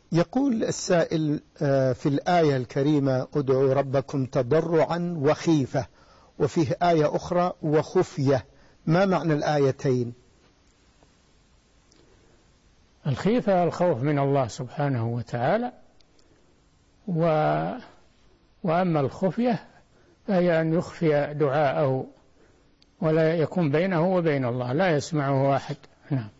يقول السائل في الآية الكريمة ادعوا ربكم تضرعا وخيفة، وفيه آية أخرى وخفية، ما معنى الآيتين؟ الخيفة الخوف من الله سبحانه وتعالى، وأما الخفية فهي أن يخفي دعاءه ولا يكون بينه وبين الله، لا يسمعه أحد. نعم.